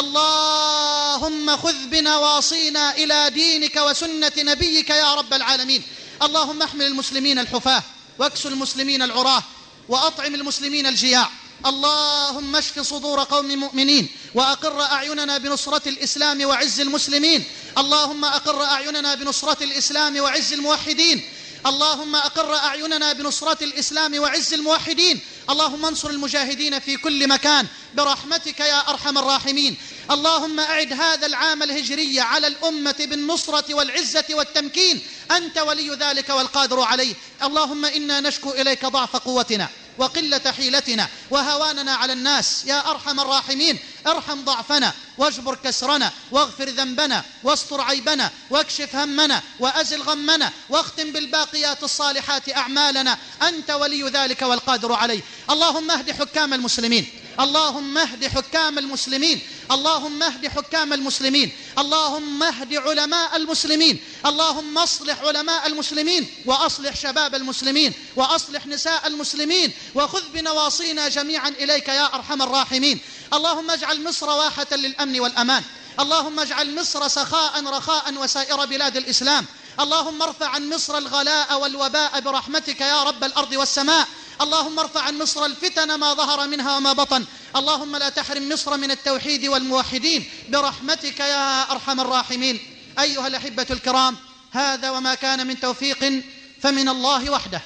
اللهم خذ بنواصينا إلى دينك وسنة نبيك يا رب العالمين. اللهم احمل المسلمين الحفاة، واكسو المسلمين العراة، وأطعم المسلمين الجياع. اللهم اشف صدور قوم مؤمنين، وأقر أعيننا بنصرة الإسلام وعز المسلمين. اللهم أقر أعيننا بنصرة الإسلام وعز الموحدين. اللهم أقر أعيننا بنصرة الإسلام وعز الموحدين. اللهم انصر المجاهدين في كل مكان برحمتك يا أرحم الراحمين. اللهم أعد هذا العام الهجري على الأمة بالنصرة والعزة والتمكين، أنت ولي ذلك والقادر عليه. اللهم إنا نشكو إليك ضعف قوتنا وقلة حيلتنا وهواننا على الناس يا أرحم الراحمين. ارحم ضعفنا واجبر كسرنا واغفر ذنبنا واستر عيبنا واكشف همنا وأزل غمنا واختم بالباقيات الصالحات أعمالنا، أنت ولي ذلك والقادر عليه. اللهم اهد حكام المسلمين، اللهم اهد حكام المسلمين، اللهم اهد حكام المسلمين، اللهم اهد علماء المسلمين، اللهم اصلح علماء المسلمين، وأصلح شباب المسلمين، وأصلح نساء المسلمين، وخذ بنواصينا جميعا إليك يا أرحم الراحمين. اللهم اجعل مصر واحة للأمن والأمان، اللهم اجعل مصر سخاء رخاء وسائر بلاد الإسلام. اللهم ارفع عن مصر الغلاء والوباء برحمتك يا رب الأرض والسماء. اللهم ارفع عن مصر الفتن ما ظهر منها وما بطن. اللهم لا تحرم مصر من التوحيد والموحدين برحمتك يا أرحم الراحمين. أيها الأحبة الكرام، هذا وما كان من توفيق فمن الله وحده،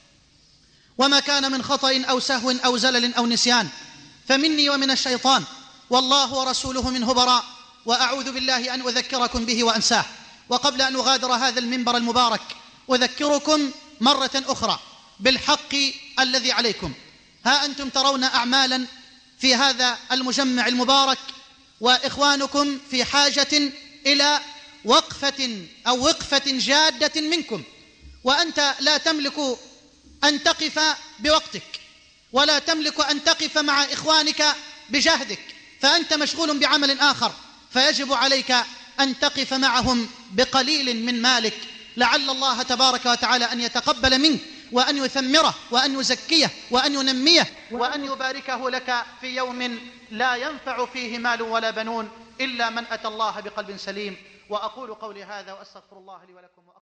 وما كان من خطأ أو سهو أو زلل أو نسيان فمني ومن الشيطان، والله ورسوله منه براء، وأعوذ بالله أن أذكركم به وأنساه. وقبل أن أغادر هذا المنبر المبارك أذكركم مرة أخرى بالحق الذي عليكم. ها أنتم ترون أعمالا في هذا المجمع المبارك، وإخوانكم في حاجة إلى وقفة أو وقفة جادة منكم، وأنت لا تملك أن تقف بوقتك، ولا تملك أن تقف مع إخوانك بجهدك، فأنت مشغول بعمل آخر، فيجب عليك أن تقف معهم بقليل من مالك، لعل الله تبارك وتعالى أن يتقبل منك، وأن يثمره، وأن يزكيه، وأن ينميه، وأن يباركه لك في يوم لا ينفع فيه مال ولا بنون إلا من أتى الله بقلب سليم. وأقول قولي هذا وأستغفر الله لي ولكم.